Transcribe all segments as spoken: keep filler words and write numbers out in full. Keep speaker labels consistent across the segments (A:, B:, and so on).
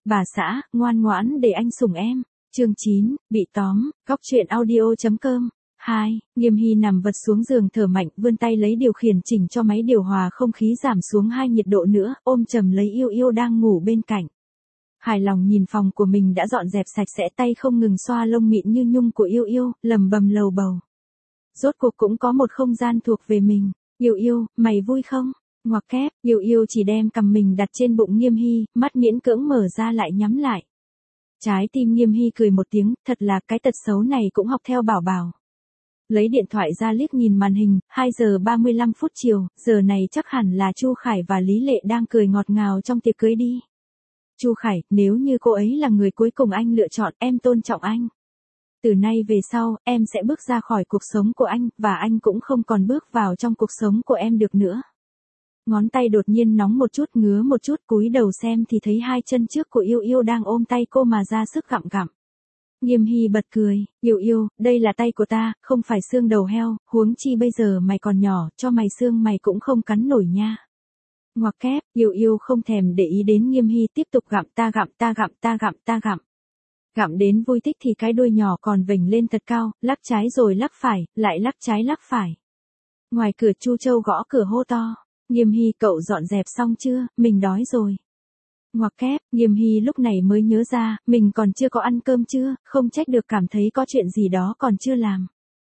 A: Bà xã, ngoan ngoãn để anh sủng em. Chương chín, bị tóm, góc truyện audio.com. hai. Nghiêm Hy nằm vật xuống giường thở mạnh, vươn tay lấy điều khiển chỉnh cho máy điều hòa không khí giảm xuống hai nhiệt độ nữa, ôm chầm lấy yêu yêu đang ngủ bên cạnh. Hài lòng nhìn phòng của mình đã dọn dẹp sạch sẽ, tay không ngừng xoa lông mịn như nhung của yêu yêu, lầm bầm lầu bầu. Rốt cuộc cũng có một không gian thuộc về mình. Yêu yêu, mày vui không? Ngoặc kép, yêu yêu chỉ đem cầm mình đặt trên bụng Nghiêm Hy, mắt miễn cưỡng mở ra lại nhắm lại. Trái tim Nghiêm Hy cười một tiếng, thật là cái tật xấu này cũng học theo Bảo Bảo. Lấy điện thoại ra liếc nhìn màn hình, hai giờ ba mươi lăm phút chiều, giờ này chắc hẳn là Chu Khải và Lý Lệ đang cười ngọt ngào trong tiệc cưới đi. Chu Khải, nếu như cô ấy là người cuối cùng anh lựa chọn, em tôn trọng anh. Từ nay về sau, em sẽ bước ra khỏi cuộc sống của anh, và anh cũng không còn bước vào trong cuộc sống của em được nữa. Ngón tay đột nhiên nóng một chút, ngứa một chút, cúi đầu xem thì thấy hai chân trước của yêu yêu đang ôm tay cô mà ra sức gặm gặm. Nghiêm Hy bật cười, yêu yêu, đây là tay của ta, không phải xương đầu heo, huống chi bây giờ mày còn nhỏ, cho mày xương mày cũng không cắn nổi nha. Ngoặc kép, yêu yêu không thèm để ý đến Nghiêm Hy, tiếp tục gặm, ta gặm ta gặm ta gặm ta gặm. Gặm đến vui thích thì cái đuôi nhỏ còn vểnh lên thật cao, lắc trái rồi lắc phải, lại lắc trái lắc phải. Ngoài cửa Chu Châu gõ cửa hô to, Nghiêm Hy, cậu dọn dẹp xong chưa, mình đói rồi. Ngoặc kép, Nghiêm Hy lúc này mới nhớ ra, mình còn chưa có ăn cơm chưa, không trách được, cảm thấy có chuyện gì đó còn chưa làm.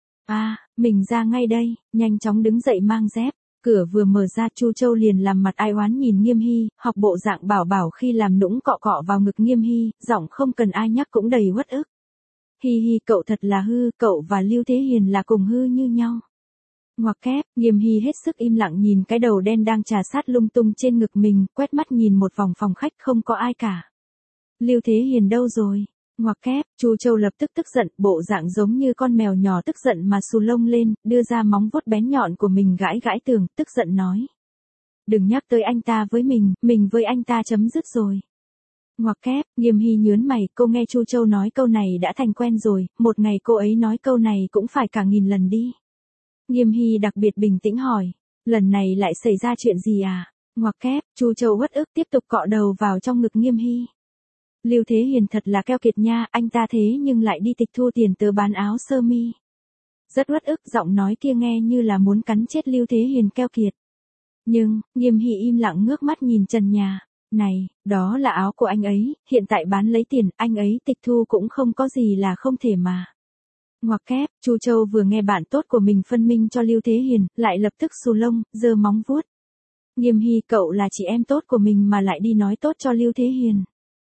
A: À, mình ra ngay đây, nhanh chóng đứng dậy mang dép. Cửa vừa mở ra, Chu Châu liền làm mặt ai oán nhìn Nghiêm Hy, học bộ dạng Bảo Bảo khi làm nũng cọ cọ vào ngực Nghiêm Hy, giọng không cần ai nhắc cũng đầy uất ức. Hi hi, cậu thật là hư, cậu và Lưu Thế Hiền là cùng hư như nhau. Ngoặc kép, Nghiêm Hy hết sức im lặng nhìn cái đầu đen đang trà sát lung tung trên ngực mình, quét mắt nhìn một vòng phòng khách không có ai cả. Lưu Thế Hiền đâu rồi? Ngoặc kép, Chu Châu lập tức tức giận, bộ dạng giống như con mèo nhỏ tức giận mà xù lông lên, đưa ra móng vuốt bén nhọn của mình gãi gãi tường, tức giận nói. Đừng nhắc tới anh ta với mình, mình với anh ta chấm dứt rồi. Ngoặc kép, Nghiêm Hy nhớn mày, cô nghe Chu Châu nói câu này đã thành quen rồi, một ngày cô ấy nói câu này cũng phải cả nghìn lần đi. Nghiêm Hy đặc biệt bình tĩnh hỏi, lần này lại xảy ra chuyện gì à? Ngoặc kép, Chu Châu uất ức tiếp tục cọ đầu vào trong ngực Nghiêm Hy. Lưu Thế Hiền thật là keo kiệt nha, anh ta thế nhưng lại đi tịch thu tiền tớ bán áo sơ mi. Rất uất ức, giọng nói kia nghe như là muốn cắn chết Lưu Thế Hiền keo kiệt. Nhưng, Nghiêm Hy im lặng ngước mắt nhìn trần nhà. Này, đó là áo của anh ấy, hiện tại bán lấy tiền, anh ấy tịch thu cũng không có gì là không thể mà. Ngoặc kép, Chu Châu vừa nghe bạn tốt của mình phân minh cho Lưu Thế Hiền, lại lập tức xù lông, giơ móng vuốt. Nghiêm Hy, cậu là chị em tốt của mình mà lại đi nói tốt cho Lưu Thế Hiền.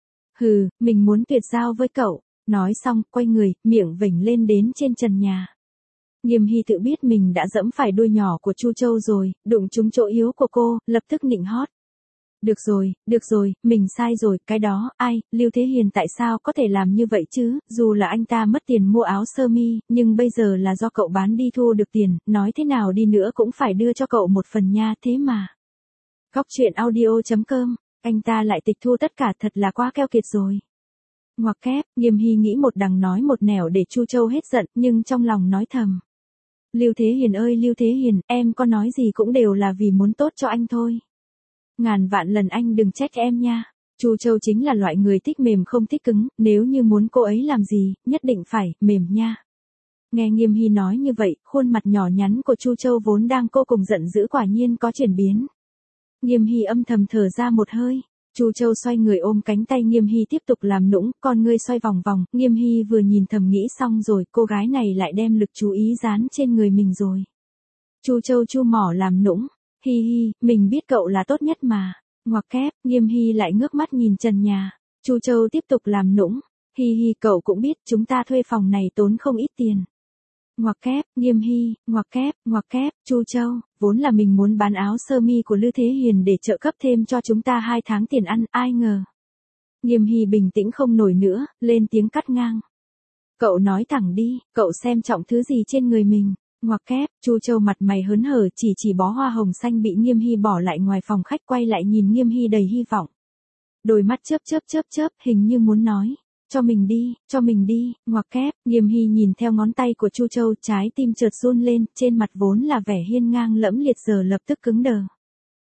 A: Hừ, mình muốn tuyệt giao với cậu. Nói xong, quay người, miệng vểnh lên đến trên trần nhà. Nghiêm Hy tự biết mình đã dẫm phải đuôi nhỏ của Chu Châu rồi, đụng trúng chỗ yếu của cô, lập tức nịnh hót. Được rồi, được rồi, mình sai rồi, cái đó, ai, Lưu Thế Hiền tại sao có thể làm như vậy chứ, dù là anh ta mất tiền mua áo sơ mi, nhưng bây giờ là do cậu bán đi thu được tiền, nói thế nào đi nữa cũng phải đưa cho cậu một phần nha, thế mà. Góc truyện audio.com, anh ta lại tịch thu tất cả, thật là quá keo kiệt rồi. Ngoặc kép, Nghiêm Hy nghĩ một đằng nói một nẻo để Chu Châu hết giận, nhưng trong lòng nói thầm. Lưu Thế Hiền ơi Lưu Thế Hiền, em có nói gì cũng đều là vì muốn tốt cho anh thôi. Ngàn vạn lần anh đừng trách em nha. Chu Châu chính là loại người thích mềm không thích cứng, nếu như muốn cô ấy làm gì, nhất định phải mềm nha. Nghe Nghiêm Hy nói như vậy, khuôn mặt nhỏ nhắn của Chu Châu vốn đang vô cùng giận dữ quả nhiên có chuyển biến. Nghiêm Hy âm thầm thở ra một hơi. Chu Châu xoay người ôm cánh tay Nghiêm Hy tiếp tục làm nũng, con ngươi xoay vòng vòng, Nghiêm Hy vừa nhìn thầm nghĩ xong rồi, cô gái này lại đem lực chú ý dán trên người mình rồi. Chu Châu chu mỏ làm nũng. Hi hi, mình biết cậu là tốt nhất mà. Ngoặc kép, Nghiêm Hy lại ngước mắt nhìn trần nhà. Chu Châu tiếp tục làm nũng. Hi hi, cậu cũng biết chúng ta thuê phòng này tốn không ít tiền. Ngoặc kép, Nghiêm Hy, ngoặc kép, ngoặc kép, Chu Châu, vốn là mình muốn bán áo sơ mi của Lưu Thế Hiền để trợ cấp thêm cho chúng ta hai tháng tiền ăn, ai ngờ. Nghiêm Hy bình tĩnh không nổi nữa, lên tiếng cắt ngang. Cậu nói thẳng đi, cậu xem trọng thứ gì trên người mình. Ngoặc kép, Chu Châu mặt mày hớn hở chỉ chỉ bó hoa hồng xanh bị Nghiêm Hy bỏ lại ngoài phòng khách, quay lại nhìn Nghiêm Hy đầy hy vọng. Đôi mắt chớp chớp chớp chớp, hình như muốn nói. Cho mình đi, cho mình đi, ngoặc kép, Nghiêm Hy nhìn theo ngón tay của Chu Châu, trái tim chợt run lên, trên mặt vốn là vẻ hiên ngang lẫm liệt giờ lập tức cứng đờ.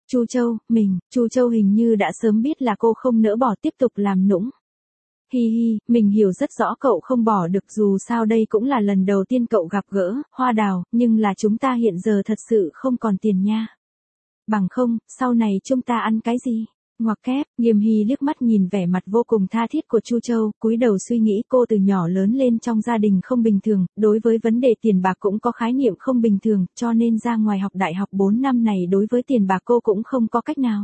A: Chu Châu, mình, Chu Châu hình như đã sớm biết là cô không nỡ bỏ tiếp tục làm nũng. Hi hi, mình hiểu rất rõ cậu không bỏ được, dù sao đây cũng là lần đầu tiên cậu gặp gỡ Hoa Đào, nhưng là chúng ta hiện giờ thật sự không còn tiền nha. Bằng không, sau này chúng ta ăn cái gì? Ngoặc kép, Nghiêm Hy liếc mắt nhìn vẻ mặt vô cùng tha thiết của Chu Châu, cúi đầu suy nghĩ cô từ nhỏ lớn lên trong gia đình không bình thường, đối với vấn đề tiền bạc cũng có khái niệm không bình thường, cho nên ra ngoài học đại học bốn năm này đối với tiền bạc cô cũng không có cách nào.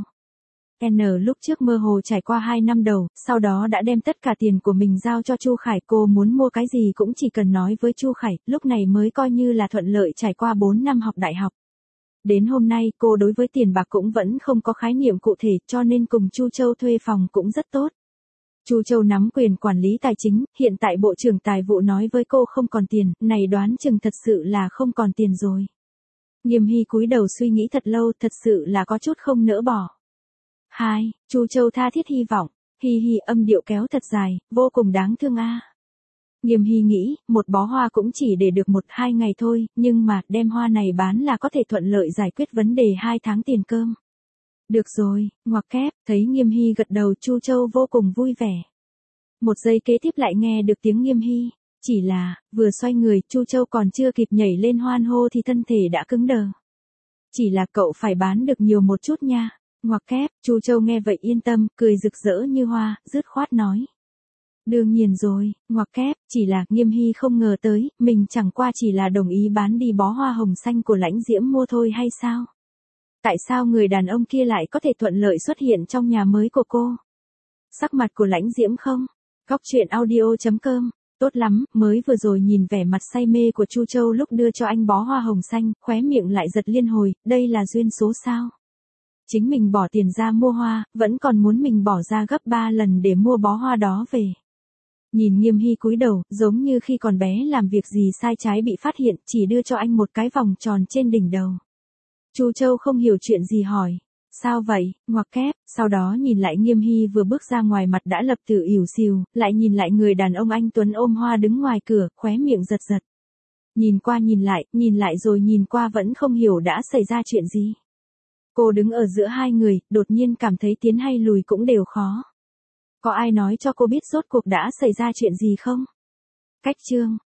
A: N lúc trước mơ hồ trải qua hai năm đầu, sau đó đã đem tất cả tiền của mình giao cho Chu Khải, cô muốn mua cái gì cũng chỉ cần nói với Chu Khải, lúc này mới coi như là thuận lợi trải qua bốn năm học đại học. Đến hôm nay cô đối với tiền bạc cũng vẫn không có khái niệm cụ thể, cho nên cùng Chu Châu thuê phòng cũng rất tốt. Chu Châu nắm quyền quản lý tài chính, hiện tại Bộ trưởng Tài vụ nói với cô không còn tiền, này đoán chừng thật sự là không còn tiền rồi. Nghiêm Hy cúi đầu suy nghĩ thật lâu, thật sự là có chút không nỡ bỏ. Hai, Chu Châu tha thiết hy vọng, hi hi, âm điệu kéo thật dài, vô cùng đáng thương a. Nghiêm Hy nghĩ, một bó hoa cũng chỉ để được một hai ngày thôi, nhưng mà đem hoa này bán là có thể thuận lợi giải quyết vấn đề hai tháng tiền cơm. Được rồi, ngoặc kép, thấy Nghiêm Hy gật đầu, Chu Châu vô cùng vui vẻ. Một giây kế tiếp lại nghe được tiếng Nghiêm Hy, chỉ là, vừa xoay người, Chu Châu còn chưa kịp nhảy lên hoan hô thì thân thể đã cứng đờ. Chỉ là cậu phải bán được nhiều một chút nha. Ngoặc kép, Chu Châu nghe vậy yên tâm, cười rực rỡ như hoa, dứt khoát nói. Đương nhiên rồi, ngoặc kép, chỉ là Nghiêm Hy không ngờ tới, mình chẳng qua chỉ là đồng ý bán đi bó hoa hồng xanh của Lãnh Diễm mua thôi hay sao? Tại sao người đàn ông kia lại có thể thuận lợi xuất hiện trong nhà mới của cô? Sắc mặt của Lãnh Diễm không? Góc truyện audio chấm com, tốt lắm, mới vừa rồi nhìn vẻ mặt say mê của Chu Châu lúc đưa cho anh bó hoa hồng xanh, khóe miệng lại giật liên hồi, đây là duyên số sao? Chính mình bỏ tiền ra mua hoa, vẫn còn muốn mình bỏ ra gấp ba lần để mua bó hoa đó về. Nhìn Nghiêm Hy cúi đầu, giống như khi còn bé làm việc gì sai trái bị phát hiện, chỉ đưa cho anh một cái vòng tròn trên đỉnh đầu. Chu Châu không hiểu chuyện gì hỏi. Sao vậy, ngoặc kép, sau đó nhìn lại Nghiêm Hy vừa bước ra ngoài mặt đã lập tức ỉu xìu, lại nhìn lại người đàn ông anh tuấn ôm hoa đứng ngoài cửa, khóe miệng giật giật. Nhìn qua nhìn lại, nhìn lại rồi nhìn qua vẫn không hiểu đã xảy ra chuyện gì. Cô đứng ở giữa hai người, đột nhiên cảm thấy tiến hay lùi cũng đều khó. Có ai nói cho cô biết rốt cuộc đã xảy ra chuyện gì không? Cách chương